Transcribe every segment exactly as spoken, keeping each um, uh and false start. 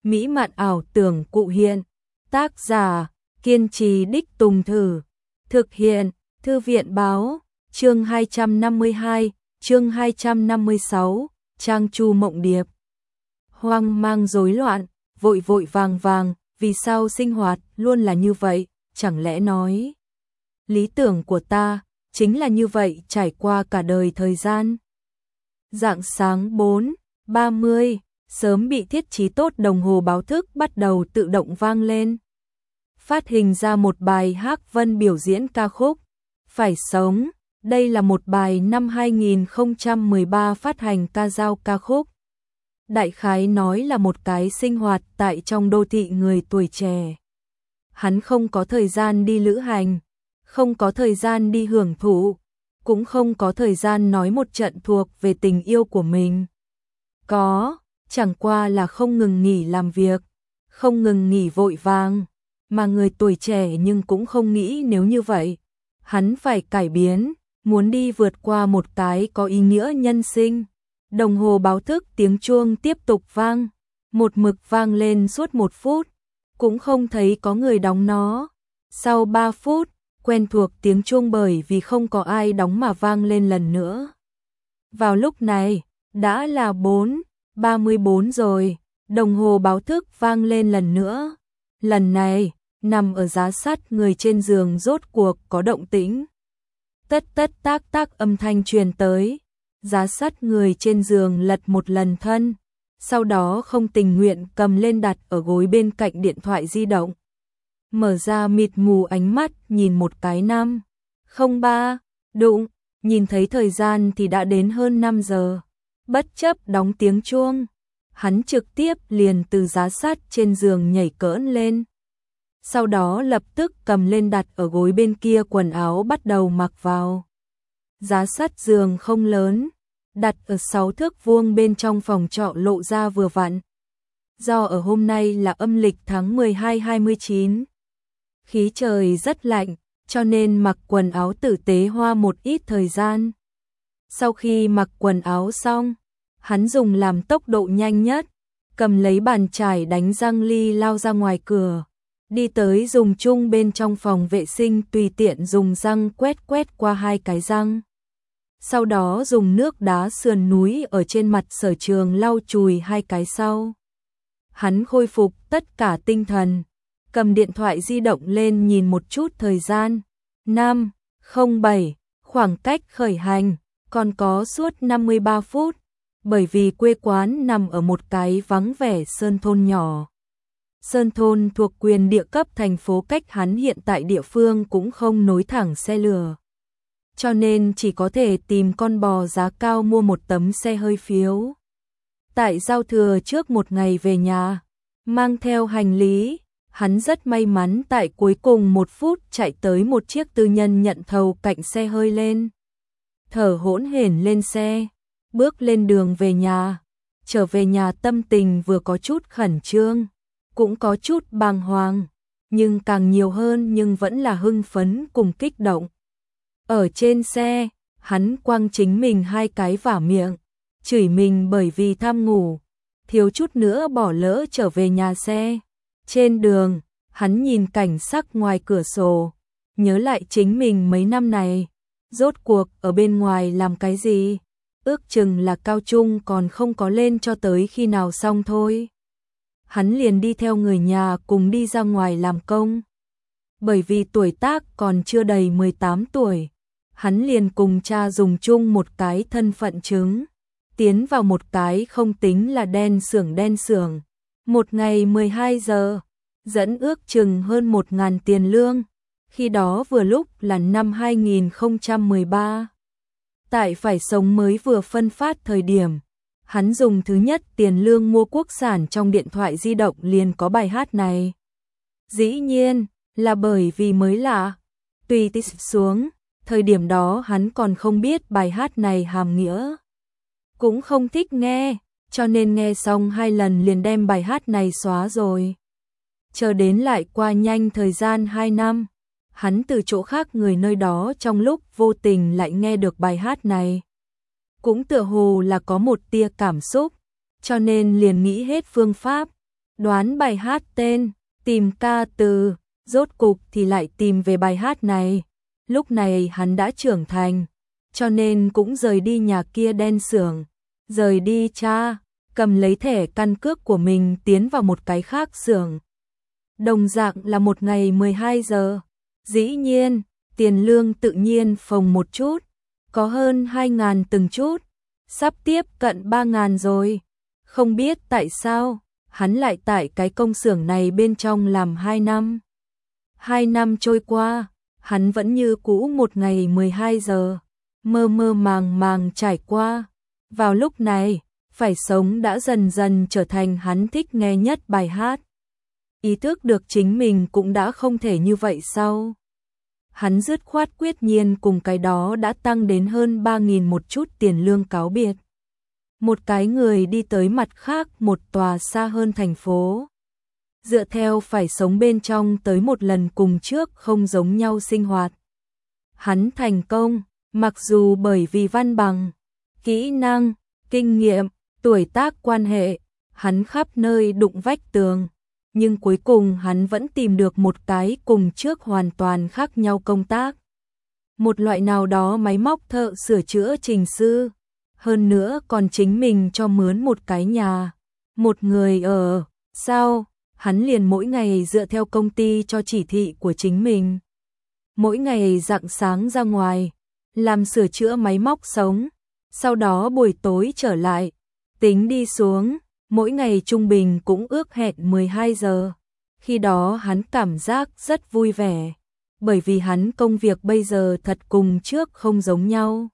mỹ mạn ảo tưởng cụ hiện. Tác giả, kiên trì đích tùng thử. Thực hiện, Thư viện báo, chương hai trăm năm mươi hai, chương hai trăm năm mươi sáu, Trang Chu Mộng Điệp. Hoang mang rối loạn, vội vội vàng vàng, vì sao sinh hoạt luôn là như vậy, chẳng lẽ nói lý tưởng của ta chính là như vậy trải qua cả đời thời gian. Rạng sáng bốn ba mươi, sớm bị thiết trí tốt đồng hồ báo thức bắt đầu tự động vang lên. Phát hình ra một bài Hắc Vân biểu diễn ca khúc Phải Sống. Đây là một bài năm hai nghìn không trăm mười ba phát hành ca dao ca khúc. Đại khái nói là một cái sinh hoạt tại trong đô thị người tuổi trẻ. Hắn không có thời gian đi lữ hành, không có thời gian đi hưởng thụ, cũng không có thời gian nói một trận thuộc về tình yêu của mình. Có, chẳng qua là không ngừng nghỉ làm việc, không ngừng nghỉ vội vàng, mà người tuổi trẻ nhưng cũng không nghĩ nếu như vậy. Hắn phải cải biến, muốn đi vượt qua một cái có ý nghĩa nhân sinh. Đồng hồ báo thức tiếng chuông tiếp tục vang, một mực vang lên suốt một phút, cũng không thấy có người đóng nó. Sau ba phút, quen thuộc tiếng chuông bởi vì không có ai đóng mà vang lên lần nữa. Vào lúc này, đã là bốn ba mươi bốn rồi, đồng hồ báo thức vang lên lần nữa. Lần này, nằm ở giá sắt người trên giường rốt cuộc có động tĩnh. Tất tất tác tác âm thanh truyền tới. Giá sắt người trên giường lật một lần thân, sau đó không tình nguyện cầm lên đặt ở gối bên cạnh điện thoại di động. Mở ra mịt mù ánh mắt nhìn một cái năm không ba, đụng, nhìn thấy thời gian thì đã đến hơn năm giờ. Bất chấp đóng tiếng chuông, hắn trực tiếp liền từ giá sắt trên giường nhảy cỡn lên. Sau đó lập tức cầm lên đặt ở gối bên kia quần áo bắt đầu mặc vào. Giá sắt giường không lớn, đặt ở sáu thước vuông bên trong phòng trọ lộ ra vừa vặn. Do ở hôm nay là âm lịch tháng mười hai hai mươi chín, khí trời rất lạnh, cho nên mặc quần áo tử tế hoa một ít thời gian. Sau khi mặc quần áo xong, hắn dùng làm tốc độ nhanh nhất, cầm lấy bàn chải đánh răng ly lao ra ngoài cửa, đi tới dùng chung bên trong phòng vệ sinh tùy tiện dùng răng quét quét qua hai cái răng. Sau đó dùng nước đá sườn núi ở trên mặt Sở Trường lau chùi hai cái sau. Hắn khôi phục tất cả tinh thần, cầm điện thoại di động lên nhìn một chút thời gian. năm không bảy, khoảng cách khởi hành còn có suốt năm mươi ba phút, bởi vì quê quán nằm ở một cái vắng vẻ sơn thôn nhỏ. Sơn thôn thuộc quyền địa cấp thành phố, cách hắn hiện tại địa phương cũng không nối thẳng xe lửa. Cho nên chỉ có thể tìm con bò giá cao mua một tấm xe hơi phiếu. Tại giao thừa trước một ngày về nhà, mang theo hành lý, hắn rất may mắn tại cuối cùng một phút chạy tới một chiếc tư nhân nhận thầu cạnh xe hơi lên. Thở hổn hển lên xe, bước lên đường về nhà. Trở về nhà tâm tình vừa có chút khẩn trương, cũng có chút bàng hoàng, nhưng càng nhiều hơn nhưng vẫn là hưng phấn cùng kích động. Ở trên xe, hắn quăng chính mình hai cái vả miệng, chửi mình bởi vì tham ngủ, thiếu chút nữa bỏ lỡ trở về nhà xe. Trên đường, hắn nhìn cảnh sắc ngoài cửa sổ, nhớ lại chính mình mấy năm này, rốt cuộc ở bên ngoài làm cái gì, ước chừng là cao trung còn không có lên cho tới khi nào xong thôi. Hắn liền đi theo người nhà cùng đi ra ngoài làm công. Bởi vì tuổi tác còn chưa đầy mười tám tuổi, hắn liền cùng cha dùng chung một cái thân phận chứng, tiến vào một cái không tính là đen xưởng đen xưởng, một ngày mười hai giờ, dẫn ước chừng hơn một ngàn tiền lương, khi đó vừa lúc là năm hai nghìn không trăm mười ba. Tại Phải Sống mới vừa phân phát thời điểm, hắn dùng thứ nhất tiền lương mua quốc sản trong điện thoại di động liền có bài hát này. Dĩ nhiên là bởi vì mới lạ, tùy tích xuống. Thời điểm đó hắn còn không biết bài hát này hàm nghĩa, cũng không thích nghe, cho nên nghe xong hai lần liền đem bài hát này xóa rồi. Chờ đến lại qua nhanh thời gian hai năm, hắn từ chỗ khác người nơi đó trong lúc vô tình lại nghe được bài hát này. Cũng tựa hồ là có một tia cảm xúc, cho nên liền nghĩ hết phương pháp, đoán bài hát tên, tìm ca từ, rốt cục thì lại tìm về bài hát này. Lúc này hắn đã trưởng thành, cho nên cũng rời đi nhà kia đen sưởng, rời đi cha, cầm lấy thẻ căn cước của mình tiến vào một cái khác xưởng. Đồng dạng là một ngày mười hai giờ, dĩ nhiên, tiền lương tự nhiên phồng một chút, có hơn hai ngàn từng chút, sắp tiếp cận ba ngàn rồi. Không biết tại sao, hắn lại tại cái công xưởng này bên trong làm hai năm. Hai năm trôi qua, hắn vẫn như cũ một ngày mười hai giờ, mơ mơ màng màng trải qua. Vào lúc này, phải sống đã dần dần trở thành hắn thích nghe nhất bài hát. Ý thức được chính mình cũng đã không thể như vậy sau. Hắn dứt khoát quyết nhiên cùng cái đó đã tăng đến hơn ba nghìn một chút tiền lương cáo biệt. Một cái người đi tới mặt khác một tòa xa hơn thành phố. Dựa theo phải sống bên trong tới một lần cùng trước không giống nhau sinh hoạt. Hắn thành công, mặc dù bởi vì văn bằng, kỹ năng, kinh nghiệm, tuổi tác quan hệ, hắn khắp nơi đụng vách tường. Nhưng cuối cùng hắn vẫn tìm được một cái cùng trước hoàn toàn khác nhau công tác. Một loại nào đó máy móc thợ sửa chữa trình sư. Hơn nữa còn chính mình cho mướn một cái nhà. Một người ở. Sau, hắn liền mỗi ngày dựa theo công ty cho chỉ thị của chính mình. Mỗi ngày rạng sáng ra ngoài, làm sửa chữa máy móc sống. Sau đó buổi tối trở lại, tính đi xuống. Mỗi ngày trung bình cũng ước hẹn mười hai giờ. Khi đó hắn cảm giác rất vui vẻ, bởi vì hắn công việc bây giờ thật cùng trước không giống nhau.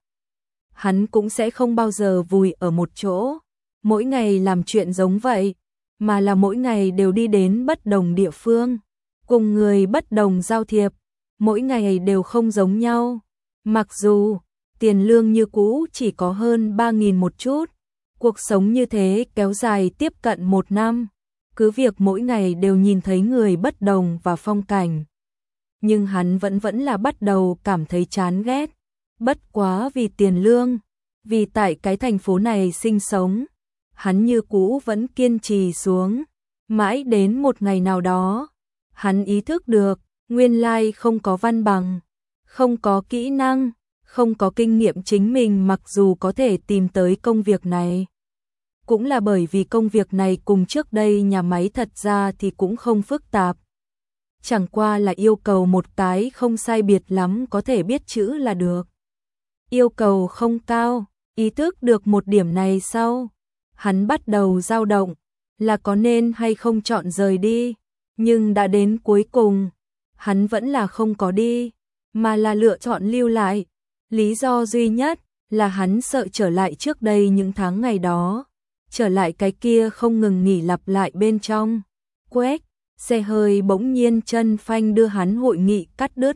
Hắn cũng sẽ không bao giờ vùi ở một chỗ, mỗi ngày làm chuyện giống vậy, mà là mỗi ngày đều đi đến bất đồng địa phương, cùng người bất đồng giao thiệp, mỗi ngày đều không giống nhau. Mặc dù tiền lương như cũ chỉ có hơn ba nghìn một chút, cuộc sống như thế kéo dài tiếp cận một năm, cứ việc mỗi ngày đều nhìn thấy người bất đồng và phong cảnh. Nhưng hắn vẫn vẫn là bắt đầu cảm thấy chán ghét, bất quá vì tiền lương, vì tại cái thành phố này sinh sống, hắn như cũ vẫn kiên trì xuống, mãi đến một ngày nào đó, hắn ý thức được, nguyên lai không có văn bằng, không có kỹ năng, không có kinh nghiệm chính mình mặc dù có thể tìm tới công việc này. Cũng là bởi vì công việc này cùng trước đây nhà máy thật ra thì cũng không phức tạp. Chẳng qua là yêu cầu một cái không sai biệt lắm có thể biết chữ là được. Yêu cầu không cao, ý thức được một điểm này sau. Hắn bắt đầu dao động, là có nên hay không chọn rời đi. Nhưng đã đến cuối cùng, hắn vẫn là không có đi, mà là lựa chọn lưu lại. Lý do duy nhất là hắn sợ trở lại trước đây những tháng ngày đó. Trở lại cái kia không ngừng nghỉ lặp lại bên trong. Quét, xe hơi bỗng nhiên chân phanh đưa hắn hội nghị cắt đứt.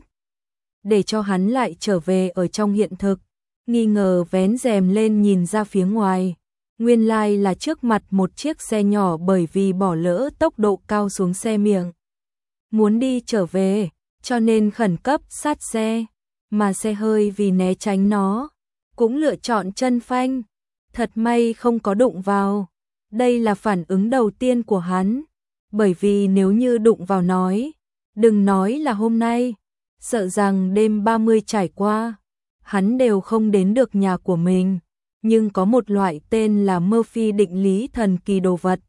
Để cho hắn lại trở về ở trong hiện thực. Nghi ngờ vén rèm lên nhìn ra phía ngoài. Nguyên lai là trước mặt một chiếc xe nhỏ bởi vì bỏ lỡ tốc độ cao xuống xe miệng. Muốn đi trở về, cho nên khẩn cấp sát xe. Mà xe hơi vì né tránh nó, cũng lựa chọn chân phanh. Thật may không có đụng vào. Đây là phản ứng đầu tiên của hắn. Bởi vì nếu như đụng vào nói, đừng nói là hôm nay, sợ rằng đêm ba mươi trải qua, hắn đều không đến được nhà của mình. Nhưng có một loại tên là Murphy định lý thần kỳ đồ vật.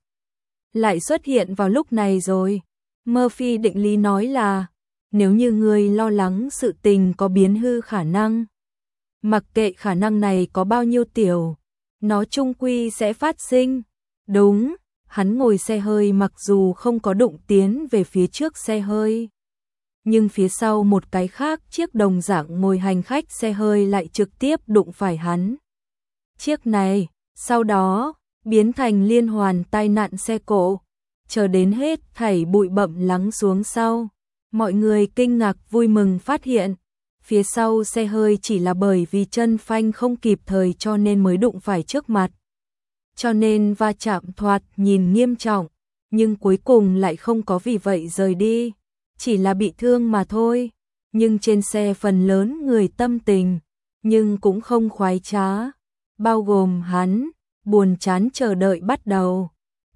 Lại xuất hiện vào lúc này rồi. Murphy định lý nói là, nếu như người lo lắng sự tình có biến hư khả năng, mặc kệ khả năng này có bao nhiêu tiểu, nó chung quy sẽ phát sinh. Đúng, hắn ngồi xe hơi mặc dù không có đụng tiến về phía trước xe hơi. Nhưng phía sau một cái khác chiếc đồng dạng ngồi hành khách xe hơi lại trực tiếp đụng phải hắn. Chiếc này, sau đó, biến thành liên hoàn tai nạn xe cộ. Chờ đến hết thảy bụi bặm lắng xuống sau. Mọi người kinh ngạc vui mừng phát hiện. Phía sau xe hơi chỉ là bởi vì chân phanh không kịp thời cho nên mới đụng phải trước mặt. Cho nên va chạm thoạt nhìn nghiêm trọng, nhưng cuối cùng lại không có vì vậy rời đi. Chỉ là bị thương mà thôi. Nhưng trên xe phần lớn người tâm tình, nhưng cũng không khoái trá. Bao gồm hắn, buồn chán chờ đợi bắt đầu.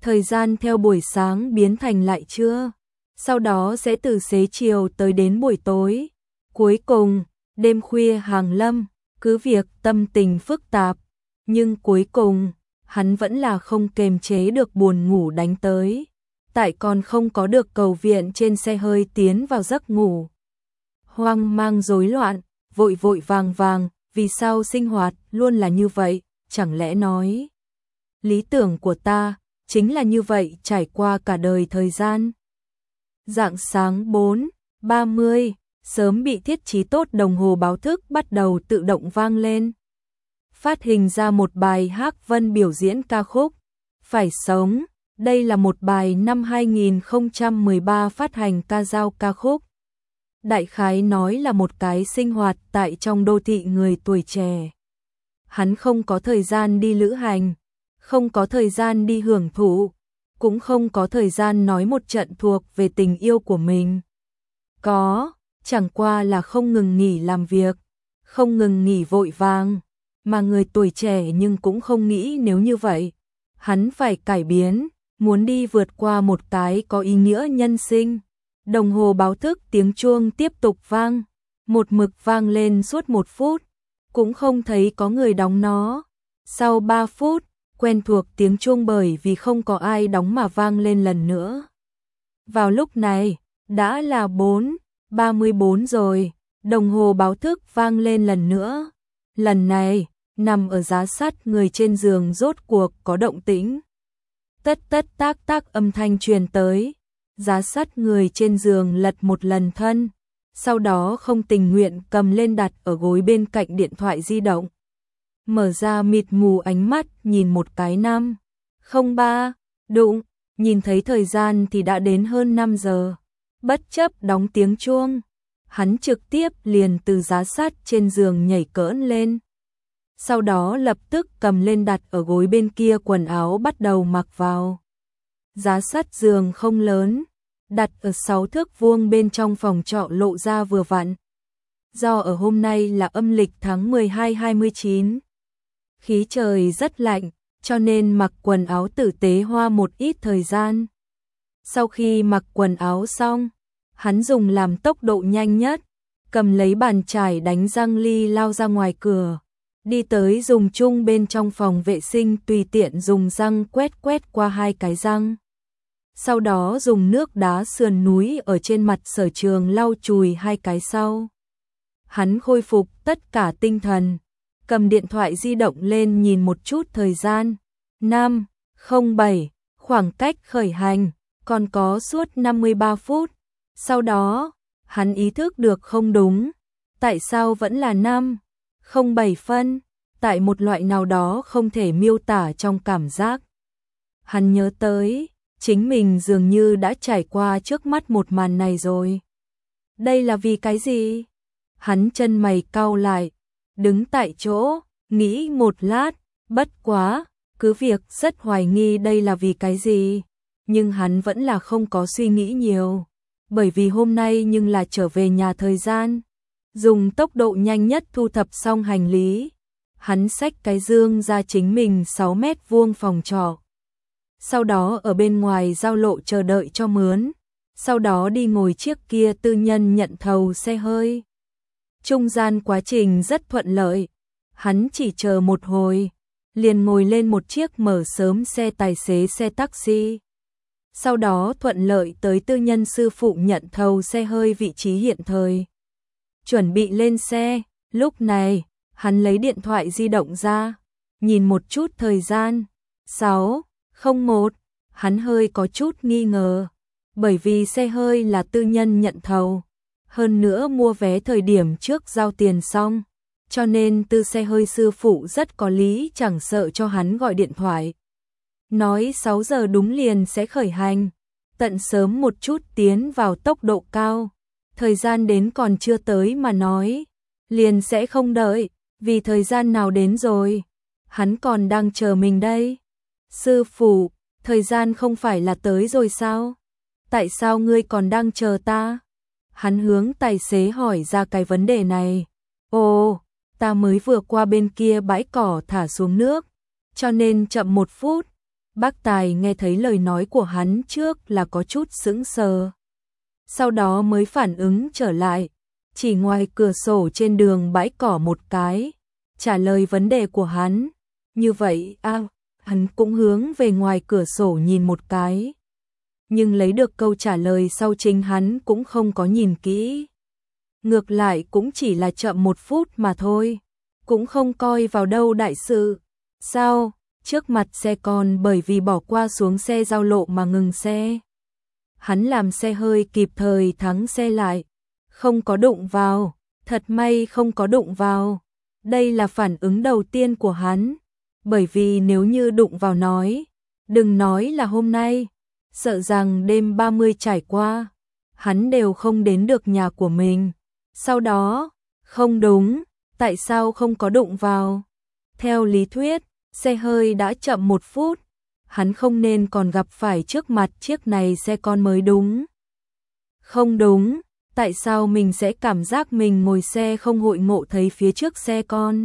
Thời gian theo buổi sáng biến thành lại trưa, sau đó sẽ từ xế chiều tới đến buổi tối. Cuối cùng, đêm khuya hàng lâm, cứ việc tâm tình phức tạp, nhưng cuối cùng, hắn vẫn là không kềm chế được buồn ngủ đánh tới. Tại còn không có được cầu viện trên xe hơi tiến vào giấc ngủ. Hoang mang rối loạn, vội vội vàng vàng, vì sao sinh hoạt luôn là như vậy, chẳng lẽ nói. Lý tưởng của ta, chính là như vậy trải qua cả đời thời gian. Rạng sáng bốn ba mươi, sớm bị thiết trí tốt đồng hồ báo thức bắt đầu tự động vang lên. Phát hình ra một bài Hắc Vân biểu diễn ca khúc Phải Sống. Đây là một bài năm hai nghìn không trăm mười ba phát hành ca dao ca khúc. Đại khái nói là một cái sinh hoạt tại trong đô thị người tuổi trẻ. Hắn không có thời gian đi lữ hành, không có thời gian đi hưởng thụ, cũng không có thời gian nói một trận thuộc về tình yêu của mình. Có, chẳng qua là không ngừng nghỉ làm việc, không ngừng nghỉ vội vàng, mà người tuổi trẻ nhưng cũng không nghĩ nếu như vậy. Hắn phải cải biến, muốn đi vượt qua một cái có ý nghĩa nhân sinh. Đồng hồ báo thức tiếng chuông tiếp tục vang, một mực vang lên suốt một phút, cũng không thấy có người đóng nó. Sau ba phút, quen thuộc tiếng chuông bởi vì không có ai đóng mà vang lên lần nữa. Vào lúc này, đã là bốn ba mươi bốn rồi, đồng hồ báo thức vang lên lần nữa. Lần này, nằm ở giá sắt người trên giường rốt cuộc có động tĩnh. Tất tất tác tác âm thanh truyền tới, giá sắt người trên giường lật một lần thân, sau đó không tình nguyện cầm lên đặt ở gối bên cạnh điện thoại di động. Mở ra mịt mù ánh mắt nhìn một cái năm, không ba, đụng, nhìn thấy thời gian thì đã đến hơn năm giờ. Bất chấp đóng tiếng chuông, hắn trực tiếp liền từ giá sắt trên giường nhảy cỡn lên. Sau đó lập tức cầm lên đặt ở gối bên kia quần áo bắt đầu mặc vào. Giá sắt giường không lớn, đặt ở sáu thước vuông bên trong phòng trọ lộ ra vừa vặn. Do ở hôm nay là âm lịch tháng mười hai hai mươi chín, khí trời rất lạnh, cho nên mặc quần áo tử tế hoa một ít thời gian. Sau khi mặc quần áo xong, hắn dùng làm tốc độ nhanh nhất, cầm lấy bàn chải đánh răng ly lao ra ngoài cửa. Đi tới dùng chung bên trong phòng vệ sinh tùy tiện dùng răng quét quét qua hai cái răng. Sau đó dùng nước đá sườn núi ở trên mặt Sở Trường lau chùi hai cái sau. Hắn khôi phục tất cả tinh thần, cầm điện thoại di động lên nhìn một chút thời gian. năm không bảy, khoảng cách khởi hành, còn có suốt năm mươi ba phút. Sau đó, hắn ý thức được không đúng, tại sao vẫn là năm không bảy phân, tại một loại nào đó không thể miêu tả trong cảm giác. Hắn nhớ tới, chính mình dường như đã trải qua trước mắt một màn này rồi. Đây là vì cái gì? Hắn chân mày cau lại, đứng tại chỗ, nghĩ một lát, bất quá, cứ việc rất hoài nghi đây là vì cái gì, nhưng hắn vẫn là không có suy nghĩ nhiều, bởi vì hôm nay nhưng là trở về nhà thời gian. Dùng tốc độ nhanh nhất thu thập xong hành lý, hắn xách cái dương ra chính mình sáu mét vuông phòng trọ. Sau đó ở bên ngoài giao lộ chờ đợi cho mướn, sau đó đi ngồi chiếc kia tư nhân nhận thầu xe hơi. Trung gian quá trình rất thuận lợi, hắn chỉ chờ một hồi, liền ngồi lên một chiếc mở sớm xe tài xế xe taxi. Sau đó thuận lợi tới tư nhân sư phụ nhận thầu xe hơi vị trí hiện thời. Chuẩn bị lên xe, lúc này, hắn lấy điện thoại di động ra, nhìn một chút thời gian. sáu không một, hắn hơi có chút nghi ngờ, bởi vì xe hơi là tư nhân nhận thầu. Hơn nữa mua vé thời điểm trước giao tiền xong, cho nên tư xe hơi sư phụ rất có lý chẳng sợ cho hắn gọi điện thoại. Nói sáu giờ đúng liền sẽ khởi hành, tận sớm một chút tiến vào tốc độ cao. Thời gian đến còn chưa tới mà nói, liền sẽ không đợi, vì thời gian nào đến rồi, hắn còn đang chờ mình đây. Sư phụ, thời gian không phải là tới rồi sao? Tại sao ngươi còn đang chờ ta? Hắn hướng tài xế hỏi ra cái vấn đề này. Ồ, ta mới vừa qua bên kia bãi cỏ thả xuống nước, cho nên chậm một phút. Bác Tài nghe thấy lời nói của hắn trước là có chút sững sờ. Sau đó mới phản ứng trở lại, chỉ ngoài cửa sổ trên đường bãi cỏ một cái, trả lời vấn đề của hắn. Như vậy, à, hắn cũng hướng về ngoài cửa sổ nhìn một cái. Nhưng lấy được câu trả lời sau chính hắn cũng không có nhìn kỹ. Ngược lại cũng chỉ là chậm một phút mà thôi, cũng không coi vào đâu đại sự. Sao, trước mặt xe con bởi vì bỏ qua xuống xe giao lộ mà ngừng xe. Hắn làm xe hơi kịp thời thắng xe lại, không có đụng vào, thật may không có đụng vào. Đây là phản ứng đầu tiên của hắn, bởi vì nếu như đụng vào nói, đừng nói là hôm nay, sợ rằng đêm ba mươi trải qua, hắn đều không đến được nhà của mình. Sau đó, không đúng, tại sao không có đụng vào? Theo lý thuyết, xe hơi đã chậm một phút, hắn không nên còn gặp phải trước mặt chiếc này xe con mới đúng. Không đúng, tại sao mình sẽ cảm giác mình ngồi xe không hội ngộ thấy phía trước xe con?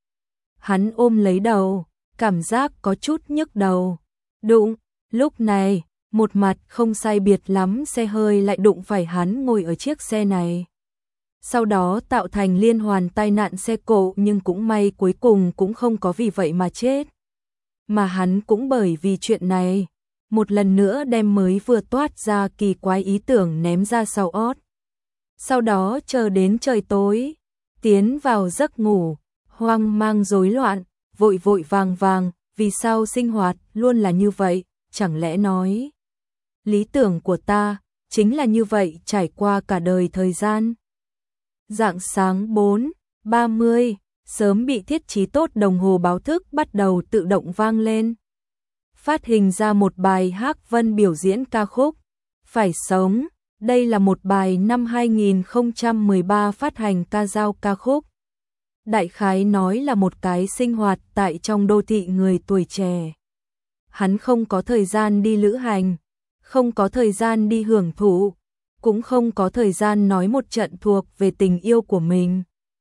Hắn ôm lấy đầu, cảm giác có chút nhức đầu. Đụng, lúc này, một mặt không sai biệt lắm xe hơi lại đụng phải hắn ngồi ở chiếc xe này. Sau đó tạo thành liên hoàn tai nạn xe cộ, nhưng cũng may cuối cùng cũng không có vì vậy mà chết. Mà hắn cũng bởi vì chuyện này, một lần nữa đem mới vừa toát ra kỳ quái ý tưởng ném ra sau ót. Sau đó chờ đến trời tối, tiến vào giấc ngủ, hoang mang rối loạn, vội vội vàng vàng, vì sao sinh hoạt luôn là như vậy, chẳng lẽ nói lý tưởng của ta chính là như vậy trải qua cả đời thời gian. Rạng sáng bốn ba mươi, sớm bị thiết trí tốt đồng hồ báo thức bắt đầu tự động vang lên. Phát hình ra một bài Hắc Vân biểu diễn ca khúc Phải Sống. Đây là một bài năm hai nghìn không trăm mười ba phát hành ca dao ca khúc. Đại khái nói là một cái sinh hoạt tại trong đô thị người tuổi trẻ. Hắn không có thời gian đi lữ hành, không có thời gian đi hưởng thụ, cũng không có thời gian nói một trận thuộc về tình yêu của mình.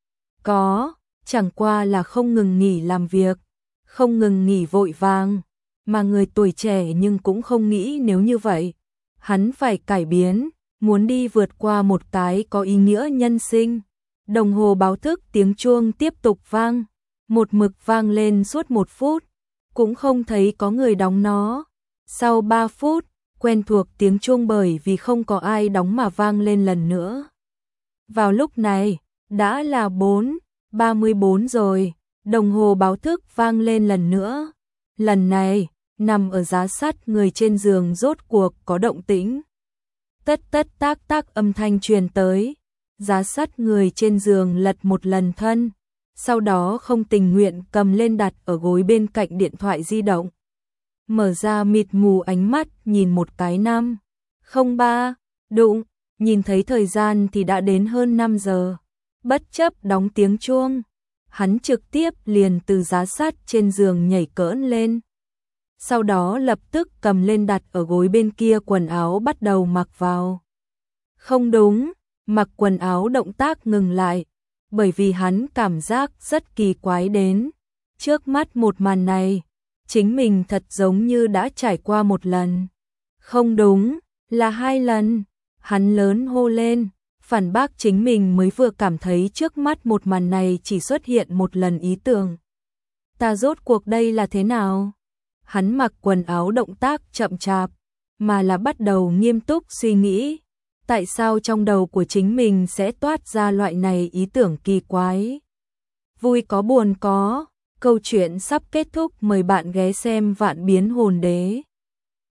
Có, chẳng qua là không ngừng nghỉ làm việc, không ngừng nghỉ vội vàng, mà người tuổi trẻ nhưng cũng không nghĩ nếu như vậy, hắn phải cải biến, muốn đi vượt qua một cái có ý nghĩa nhân sinh. Đồng hồ báo thức tiếng chuông tiếp tục vang, một mực vang lên suốt một phút, cũng không thấy có người đóng nó. Sau ba phút, quen thuộc tiếng chuông bởi vì không có ai đóng mà vang lên lần nữa. Vào lúc này, đã là bốn ba mươi bốn rồi, đồng hồ báo thức vang lên lần nữa. Lần này, nằm ở giá sắt người trên giường rốt cuộc có động tĩnh. Tất tất tác tác âm thanh truyền tới, giá sắt người trên giường lật một lần thân, sau đó không tình nguyện cầm lên đặt ở gối bên cạnh điện thoại di động. Mở ra mịt mù ánh mắt nhìn một cái năm, không ba, đụng, nhìn thấy thời gian thì đã đến hơn năm giờ. Bất chấp đóng tiếng chuông, hắn trực tiếp liền từ giá sắt trên giường nhảy cỡn lên. Sau đó lập tức cầm lên đặt ở gối bên kia quần áo bắt đầu mặc vào. Không đúng, mặc quần áo động tác ngừng lại, bởi vì hắn cảm giác rất kỳ quái đến. Trước mắt một màn này, chính mình thật giống như đã trải qua một lần. Không đúng, là hai lần. Hắn lớn hô lên, phản bác chính mình mới vừa cảm thấy trước mắt một màn này chỉ xuất hiện một lần ý tưởng. Ta rốt cuộc đây là thế nào? Hắn mặc quần áo động tác chậm chạp, mà là bắt đầu nghiêm túc suy nghĩ. Tại sao trong đầu của chính mình sẽ toát ra loại này ý tưởng kỳ quái? Vui có buồn có, câu chuyện sắp kết thúc, mời bạn ghé xem Vạn Biến Hồn Đế.